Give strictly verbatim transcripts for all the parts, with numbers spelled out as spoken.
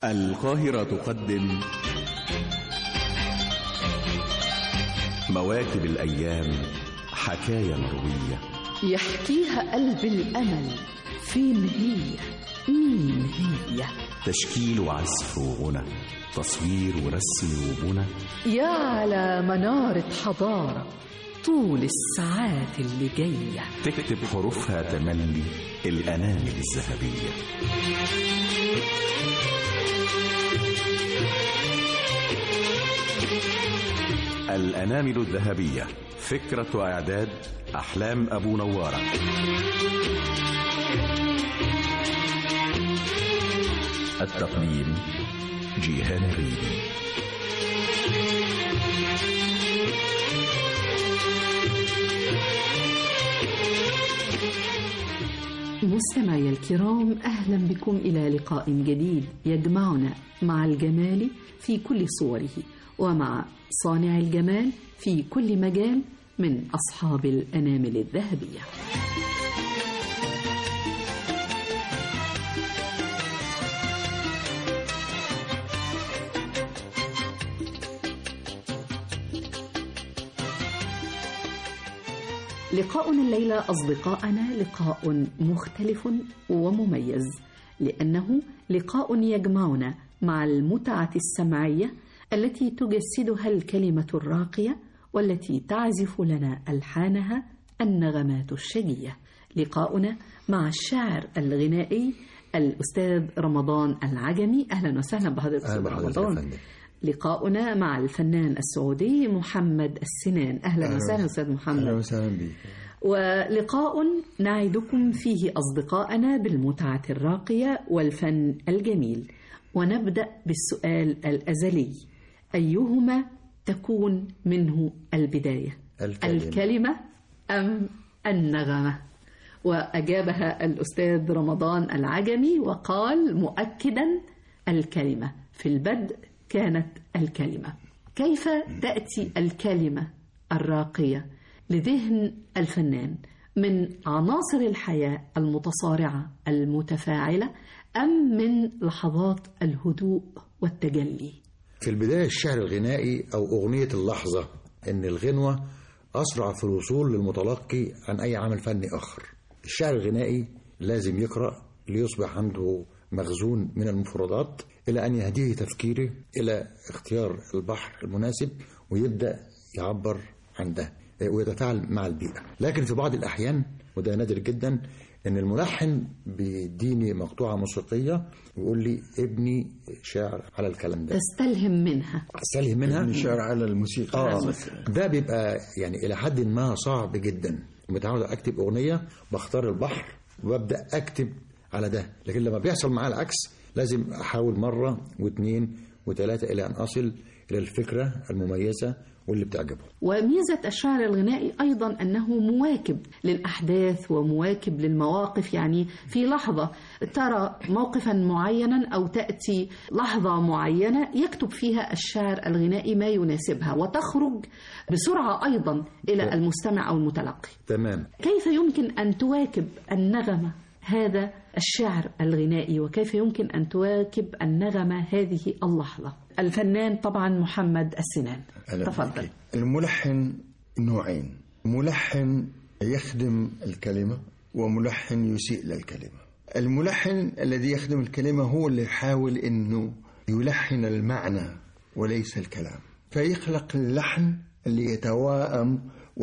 القاهرة تقدم مواكب الأيام، حكاية مروية يحكيها قلب الأمل. فين هي؟ مين هي؟ تشكيل وعزف وغنى، تصوير ورسم وبنى، يا على منارة حضارة طول الساعات اللي جاية تكتب حروفها تملي الأنامل الذهبية. الأنامل الذهبية، فكرة وإعداد أحلام أبو نوارة. التقديم جيهان الريدي. مستمعي الكرام، أهلا بكم إلى لقاء جديد يجمعنا مع الجمال في كل صوره ومع صانع الجمال في كل مجال من أصحاب الأنامل الذهبية. لقاؤنا الليلة أصدقائنا لقاء مختلف ومميز، لأنه لقاء يجمعنا مع المتعة السمعية التي تجسدها الكلمة الراقية والتي تعزف لنا ألحانها النغمات الشجية. لقاؤنا مع الشاعر الغنائي الأستاذ رمضان العجمي. أهلا وسهلا بحضرتك أستاذ رمضان. لقاؤنا مع الفنان السعودي محمد السنان. أهلا, أهلا وسهلا أستاذ محمد. أهلا وسهلا بك. ولقاء نعدكم فيه أصدقائنا بالمتعة الراقية والفن الجميل. ونبدأ بالسؤال الأزلي: أيهما تكون منه البداية؟ الكلمة, الكلمة أم النغمة؟ وأجابها الأستاذ رمضان العجمي وقال مؤكدا الكلمة. في البدء كانت الكلمة. كيف تأتي الكلمة الراقية لذهن الفنان؟ من عناصر الحياة المتصارعة المتفاعلة أم من لحظات الهدوء والتجلي؟ في البداية الشعر الغنائي أو أغنية اللحظة، إن الغنوة أسرع في الوصول للمتلقي عن أي عمل فني آخر. الشعر الغنائي لازم يقرأ ليصبح عنده مخزون من المفردات إلى أن يهديه تفكيره إلى اختيار البحر المناسب ويبدأ يعبر عن ده ويتفاعل مع البيئة. لكن في بعض الأحيان، وده نادر جدا، إن الملحن بيديني مقطوعة موسيقية ويقول لي ابني شعر على الكلام ده، تستلهم منها استلهم منها ابني شعر على الموسيقى. آه ده بيبقى يعني إلى حد ما صعب جدا. متعود أكتب أغنية، بختار البحر وببدأ أكتب على ده، لكن لما بيحصل معاه العكس لازم أحاول مرة واثنين وثلاثة إلى أن أصل إلى الفكرة المميزة واللي بتعجبه. وميزة الشعر الغنائي أيضا أنه مواكب للأحداث ومواكب للمواقف. يعني في لحظة ترى موقفا معينا أو تأتي لحظة معينة يكتب فيها الشاعر الغنائي ما يناسبها وتخرج بسرعة أيضا إلى المستمع أو المتلقي. تمام. كيف يمكن أن تواكب النغمة هذا الشعر الغنائي، وكيف يمكن أن تواكب النغمة هذه اللحظة؟ الفنان طبعا محمد السنان، تفضل. الملحن نوعين: ملحن يخدم الكلمة وملحن يسيء للكلمة. الملحن الذي يخدم الكلمة هو اللي يحاول أنه يلحن المعنى وليس الكلام، فيخلق اللحن اللي يتوائم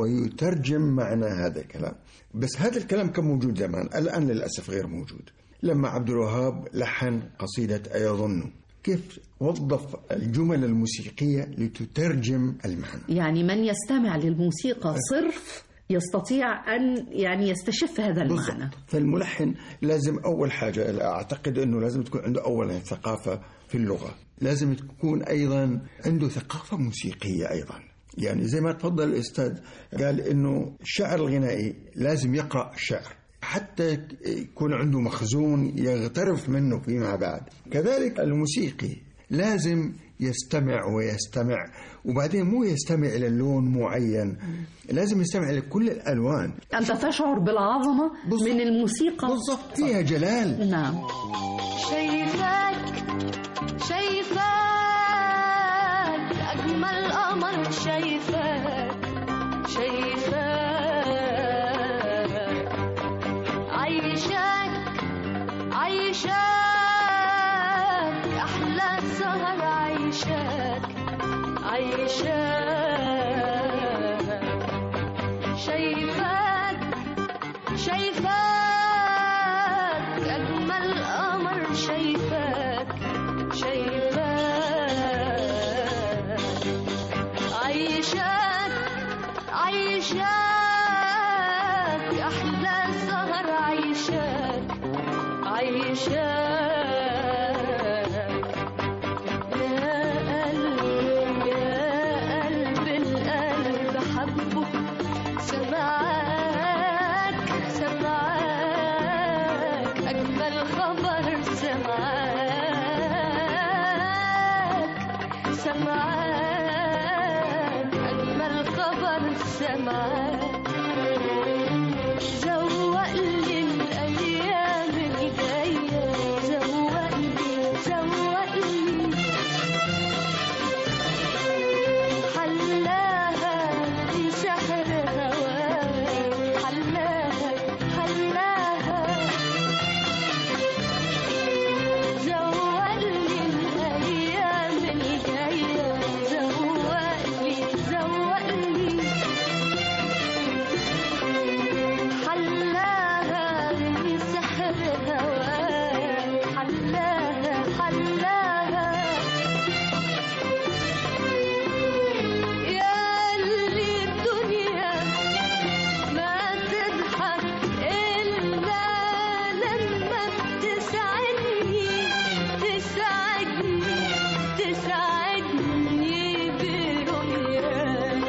ويترجم معنى هذا الكلام. بس هذا الكلام كان موجود زمان، الآن للأسف غير موجود. لما عبد الوهاب لحن قصيدة أيظن، كيف وظف الجمل الموسيقية لتترجم المعنى؟ يعني من يستمع للموسيقى صرف يستطيع أن يعني يستشف هذا المعنى. بالضبط. فالملحن لازم أول حاجة أعتقد أنه لازم تكون عنده أولا ثقافة في اللغة، لازم تكون أيضا عنده ثقافة موسيقية أيضا. يعني زي ما تفضل الأستاذ قال إنه الشعر الغنائي لازم يقرأ الشعر حتى يكون عنده مخزون يغترف منه فيما بعد. كذلك الموسيقي لازم يستمع ويستمع، وبعدين مو يستمع إلى اللون معين، لازم يستمع لكل الألوان. أنت تشعر بالعظمة بالزبط. من الموسيقى بالضبط، فيها جلال. نعم. شايفاك شايفاك شايفاك عايشاك عايشاك أحلى سهر عايشاك عايشاك شايفاك شايفاك أجمل قمر شايفاك شايفاك عايشاك عايشاك أحلى سهر عايشاك عايشاك سمعك أجمل خبر سمعك زوقلي الأيام الجاية زوقلي زوقلي حلاها بسحر هواك حلاها حلاها زوقلي الأيام الجاية زوقلي زوقلي حلاها بسحر هواك حلاها حلاها يا اللي الدنيا ما تضحك إلا لما تسعدني تسعدني تسعدني برؤياك.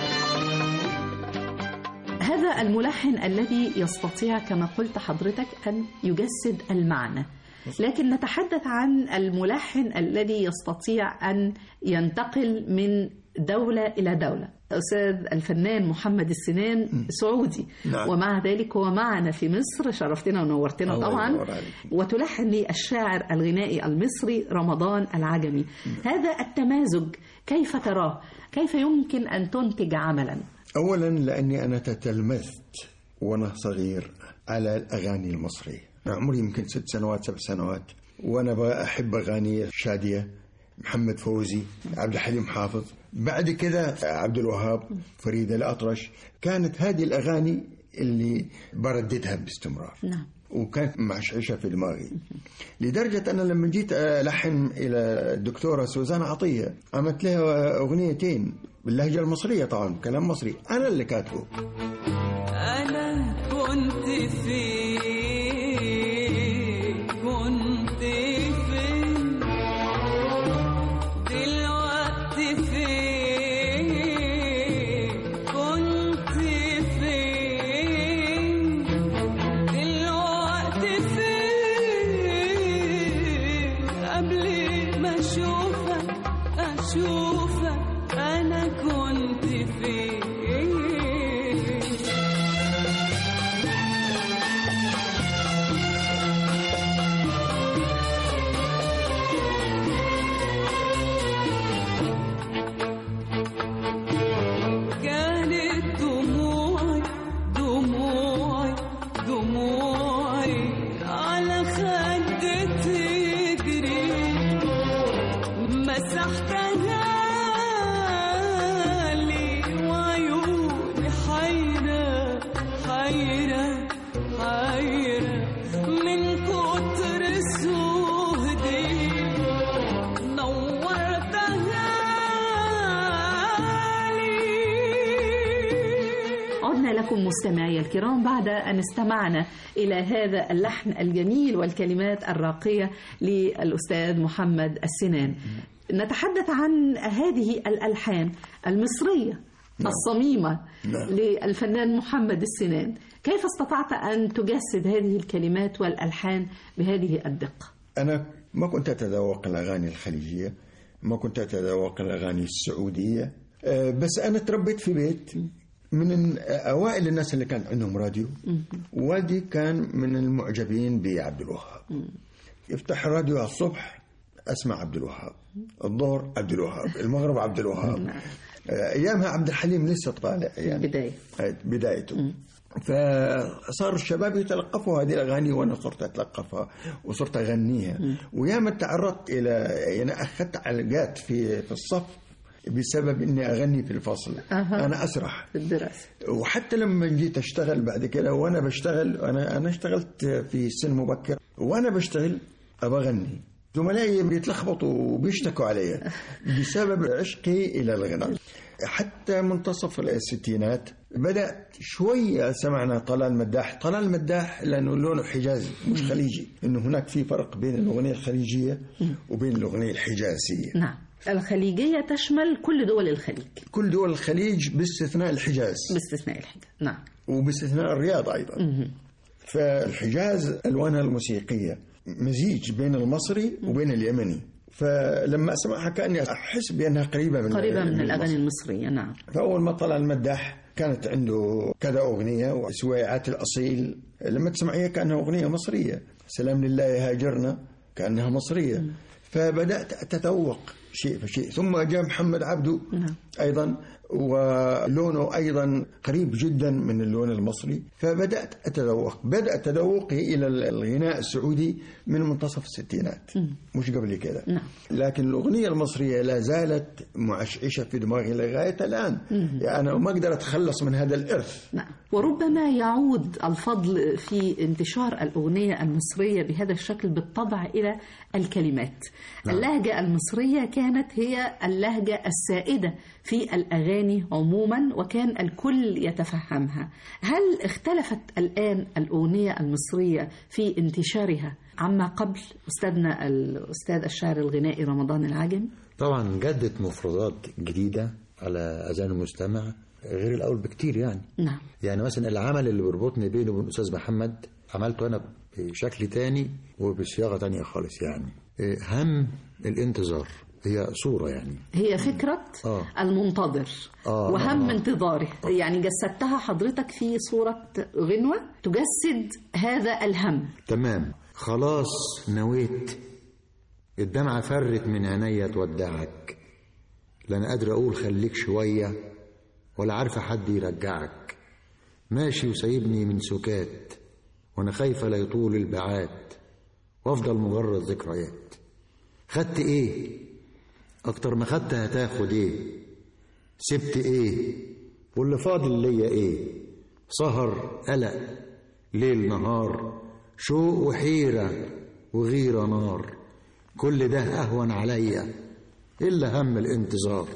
هذا الملحن الذي يستطيع كما قلت حضرتك أن يجسد المعنى، لكن نتحدث عن الملحن الذي يستطيع أن ينتقل من دولة إلى دولة. أستاذ الفنان محمد السنان سعودي، نعم. ومع ذلك هو معنا في مصر، شرفتنا ونورتنا الله طبعا، ينور عليك. وتلحن للشاعر الغنائي المصري رمضان العجمي. هذا التمازج كيف تراه؟ كيف يمكن أن تنتج عملا؟ أولا لأني أنا تتلمذت وأنا صغير على الأغاني المصرية، عمري يمكن ست سنوات سبع سنوات وأنا بحب أغاني شادية، محمد فوزي، عبد الحليم حافظ، بعد كده عبد الوهاب، فريدة الأطرش. كانت هذه الأغاني اللي برددها باستمرار، نعم. وكانت معشعشة في دماغي، لدرجة أنا لما جيت ألحن إلى الدكتورة سوزان عطية عملت لها أغنيتين باللهجة المصرية، طبعا كلام مصري أنا اللي كاتبه. أنا كنت فين كنت فين دلوقتي فين كنت فين دلوقتي فين قبل ما أشوفك أشوفك أنا كنت فين. كانت دموعي دموعي دموعي على خدي تجري مسحتها لي وعيوني حيرة حيرة حيرة من كتر سهدي نورتها لي. عدنا لكم مستمعي الكرام بعد أن استمعنا إلى هذا اللحن الجميل والكلمات الراقية للأستاذ محمد السنان. نتحدث عن هذه الألحان المصرية الصميمة للفنان محمد السنان. كيف استطعت أن تجسد هذه الكلمات والألحان بهذه الدقة؟ أنا ما كنت أتذوق الأغاني الخليجية، ما كنت أتذوق الأغاني السعودية، بس أنا تربيت في بيت من أوائل الناس اللي كان عندهم راديو، والدي كان من المعجبين بعبد الوهاب. يفتح الراديو على الصبح أسمع عبد الوهاب، الظهر عبد الوهاب، المغرب عبد الوهاب. أيامها عبد الحليم لسه طالع يعني بداية بدايته. فصار الشباب يتلقفوا هذه الأغاني وأنا صرت أتلقفها وصرت أغنيها. وياما تعرضت إلى يعني أخذت علقات في في الصف بسبب إني أغني في الفصل. أه. أنا أسرح في الدراسة. وحتى لما جيت أشتغل بعد كده وأنا بشتغل أنا أنا اشتغلت في سن مبكر وأنا بشتغل أبغى أغني، زملائي بيتلخبطوا وبيشتكوا علي بسبب عشقي إلى الغناء. حتى منتصف الستينات بدأت شوية سمعنا طلال مداح. طلال مداح لأنه لونه حجازي مش خليجي، إنه هناك في فرق بين الأغنية الخليجية وبين الأغنية الحجازية. نعم. الخليجية تشمل كل دول الخليج، كل دول الخليج باستثناء الحجاز. باستثناء الحجاز نعم. وباستثناء الرياض أيضا. م- فالحجاز ألوانها الموسيقية مزيج بين المصري وبين اليمني، فلما أسمعها كأني أحس بأنها قريبة من قريبة من الأغاني المصرية. نعم. فأول ما طلع المداح كانت عنده كذا أغنية، وسويعات الأصيل لما تسمعيها كأنها أغنية مصرية، سلام لله هاجرنا كأنها مصرية. م. فبدأت أتذوق شيء فشيء. ثم جاء محمد عبده نعم. أيضا ولونه أيضا قريب جدا من اللون المصري، فبدأت أتذوق بدأ تذوقي إلى الغناء السعودي من منتصف الستينات م. مش قبل كده. نعم. لكن الأغنية المصرية لا زالت معشعشة في دماغي لغاية الآن. يعني أنا ما أقدر أتخلص من هذا الإرث. نعم. وربما يعود الفضل في انتشار الأغنية المصرية بهذا الشكل بالطبع إلى الكلمات. نعم. اللهجة المصرية كانت هي اللهجة السائدة في الأغاني عموما وكان الكل يتفهمها. هل اختلفت الآن الأغنية المصرية في انتشارها عما قبل؟ أستاذنا الأستاذ الشاعر الغنائي رمضان العجمي. طبعا جدت مفردات جديدة على أذان المستمع غير الأول بكتير يعني. نعم. يعني مثلا العمل اللي بربطني بينه وبين الأستاذ محمد عملته أنا بشكل تاني وبصياغة تانية خالص. يعني هم الانتظار هي صورة، يعني هي فكرة آه. المنتظر آه وهم آه. انتظاره. يعني جسدتها حضرتك في صورة غنوة تجسد هذا الهم. تمام. خلاص نويت، الدمعة فرت من عينيا تودعك، لا أنا قادر أقول خليك شوية ولا عارفة حد يرجعك، ماشي وسايبني من سكات وأنا خايفة لا يطول البعاد وأفضل مجرد ذكريات. خدت إيه أكتر ما خدت هتاخد إيه، سبت إيه واللي فاضل ليا إيه، سهر قلق ليل نهار، شوق وحيرة وغيرة نار، كل ده أهون عليا إلا هم الانتظار.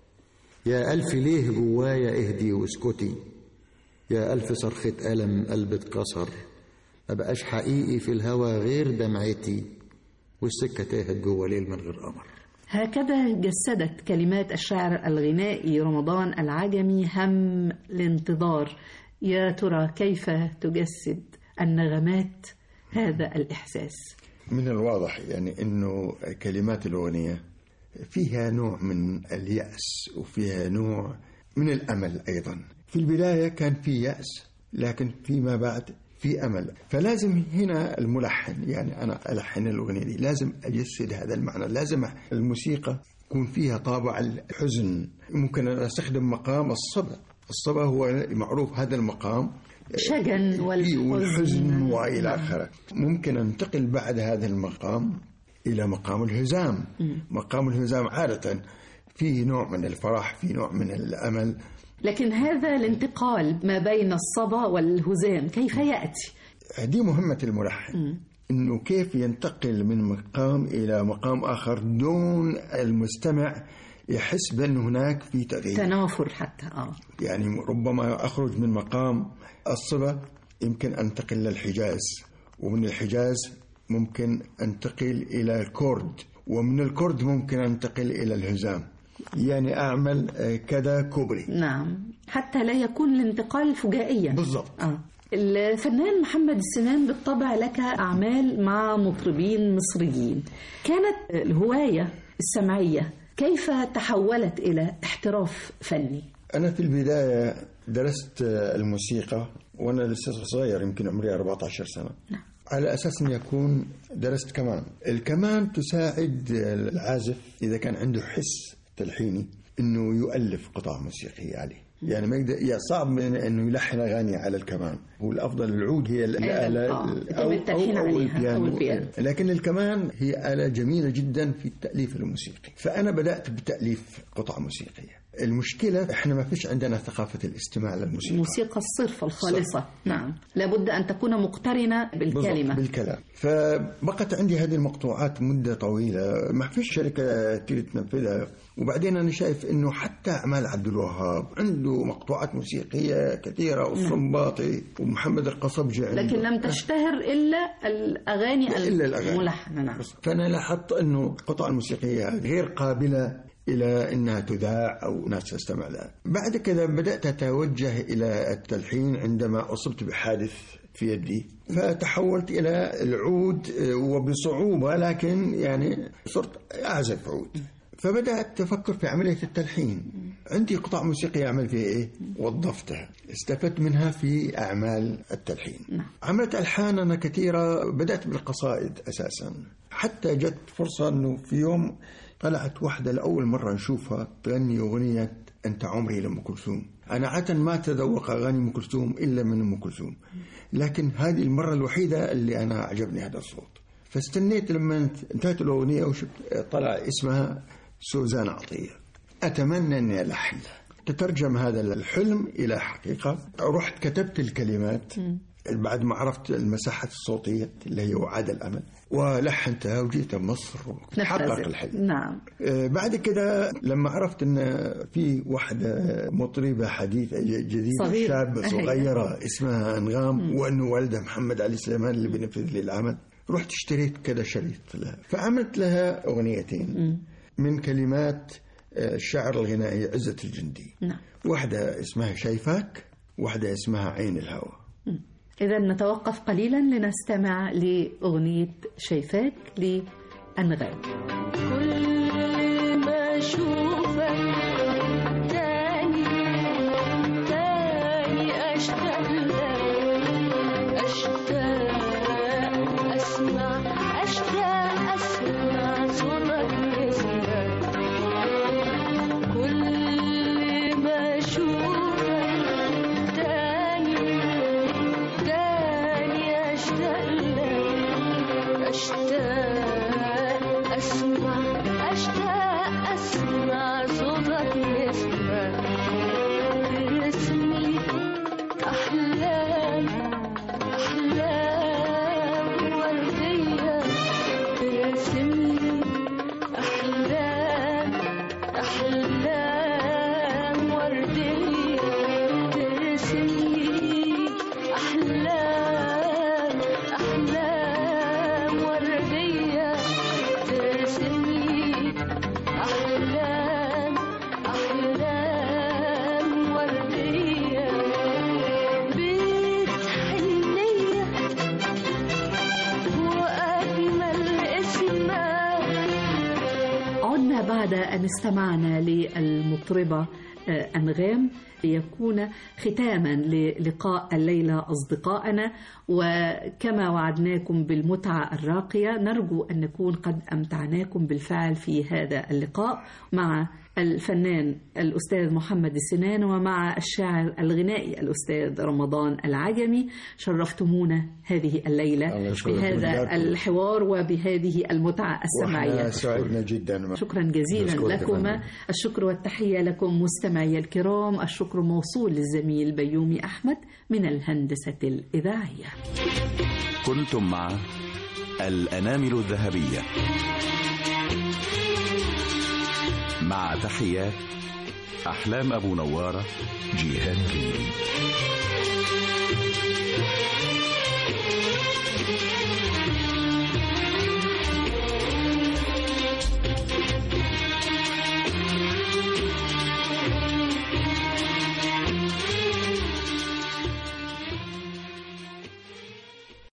يا ألف ليه جوايا اهدي واسكتي، يا ألف صرخة ألم قلبي اتكسر، مبقاش حقيقي في الهوى غير دمعتي والسكة تاهت جوا ليل من غير قمر. هكذا جسدت كلمات الشاعر الغنائي رمضان العجمي هم الانتظار. يا ترى كيف تجسد النغمات هذا الإحساس؟ من الواضح يعني أنه كلمات الأغنية فيها نوع من اليأس وفيها نوع من الأمل أيضا. في البداية كان في يأس لكن فيما بعد في أمل. فلازم هنا الملحن، يعني أنا ألحن الأغنية دي لازم أجسد هذا المعنى، لازم الموسيقى يكون فيها طابع الحزن. ممكن أن أستخدم مقام الصبا. الصبا هو معروف هذا المقام شجن والحزن وإلى آخره. ممكن أنتقل بعد هذا المقام إلى مقام الهزام. مقام الهزام عادة فيه نوع من الفرح، فيه نوع من الأمل. لكن هذا الانتقال ما بين الصبا والهزام كيف يأتي؟ دي مهمة الملحن. م. إنه كيف ينتقل من مقام إلى مقام آخر دون المستمع يحس بأن هناك في تغيير، تنافر حتى. آه. يعني ربما أخرج من مقام الصبا يمكن أنتقل للحجاز، ومن الحجاز ممكن أنتقل إلى الكورد، ومن الكورد ممكن أنتقل إلى الهزام. يعني أعمل كذا كوبري. نعم، حتى لا يكون الانتقال فجائيا. بالضبط. آه. الفنان محمد السنان بالطبع لك أعمال مع مطربين مصريين. كانت الهواية السمعية كيف تحولت إلى احتراف فني؟ أنا في البداية درست الموسيقى وأنا لسه صغير، يمكن عمري أربعة عشر سنة. نعم. على أساس أن يكون درست كمان. الكمان تساعد العازف إذا كان عنده حس تلحيني انه يؤلف قطع موسيقيه عليه. يعني ما يقدر، يا صعب من انه يلحن اغاني على الكمان. هو الافضل العود هي الاله آه. أو, التلحين أو, أو, عليها أو البيانو، لكن الكمان هي آلة جميلة جدا في التأليف الموسيقي. فأنا بدأت بتأليف قطع موسيقية. المشكلة إحنا ما فيش عندنا ثقافة الاستماع للموسيقى، الموسيقى الصرفة الخالصة. صح. نعم، لابد أن تكون مقترنة بالكلمة، بالكلام. فبقت عندي هذه المقطوعات مدة طويلة، ما فيش شركة تريد تنفذها. وبعدين أنا شايف إنه حتى أعمال عبد الوهاب عنده مقطوعات موسيقية كثيرة، والصنباطي ومحمد القصبجي، لكن لم تشتهر إلا الأغاني إلا الأغاني الملحنة. نعم. فأنا لاحظت إنه القطع الموسيقية غير قابلة إلى أنها تذاع أو ناس تستمع لها. بعد كذا بدأت أتوجه إلى التلحين عندما أصبت بحادث في يدي، فتحولت إلى العود وبصعوبة، لكن يعني صرت أعزف عود. فبدأت أفكر في عملية التلحين. عندي قطع موسيقية أعمل فيها إيه؟ وظفتها، استفدت منها في أعمال التلحين. عملت ألحان أنا كثيرة، بدأت بالقصائد أساسا، حتى جت فرصة أنه في يوم طلعت واحدة لأول مرة نشوفها تغني أغنية أنت عمري لأم كلثوم. أنا عادة ما تذوق أغاني أم كلثوم إلا من أم كلثوم، لكن هذه المرة الوحيدة اللي أنا عجبني هذا الصوت. فاستنيت لما انتهت الأغنية وشفت طلع اسمها سوزان عطية. أتمنى أني ألحن تترجم هذا الحلم إلى حقيقة. رحت كتبت الكلمات بعد ما عرفت المساحة الصوتية اللي هي وعد الأمل، ولحنتها وجيت مصر وحقق الحلم. نعم. بعد كده لما عرفت أن في واحدة مطربة حديثة جديدة شابة صغيرة اسمها أنغام، وأنه والدها محمد علي سليمان اللي بينفذ لي العمل، رحت اشتريت كذا شريط لها، فعملت لها أغنيتين من كلمات الشاعر الغنائي عزة الجندي. نعم. واحدة اسمها شايفاك، واحدة اسمها عين الهوى. إذا نتوقف قليلا لنستمع لأغنية شايفاك لأنغام. كل ما أشوفك تاني تاني أشتاق لك، أشتاق أسمع أشتاق أسمع صوتك يسمع. كل ما أشوفك تاني تاني أشتاق لك، أشتاق أسمع أشتاق أسمع صوتك يسمع. ترسمي أحلام أحلام وردية، ترسمي أحلام أحلام وردية، ترسمي أحلام أحلام وردية، ترسمي أحلام أحلام وردية. بيت حنية وأجمل اسمها. عدنا بعد أن استمعنا للمطربة أنغام ليكون ختاما للقاء الليلة أصدقائنا، وكما وعدناكم بالمتعة الراقية نرجو أن نكون قد أمتعناكم بالفعل في هذا اللقاء مع الفنان الأستاذ محمد السنان ومع الشاعر الغنائي الأستاذ رمضان العجمي. شرفتمونا هذه الليلة بهذا الحوار وبهذه المتعة السمعية. سعدنا جدا. شكرا جزيلا لكما. الشكر والتحية لكم مستمعي الكرام. الشكر موصول للزميل بيومي أحمد من الهندسة الإذاعية. كنتم مع الأنامل الذهبية مع تحيات أحلام أبو نوارة، جيهان ريدي.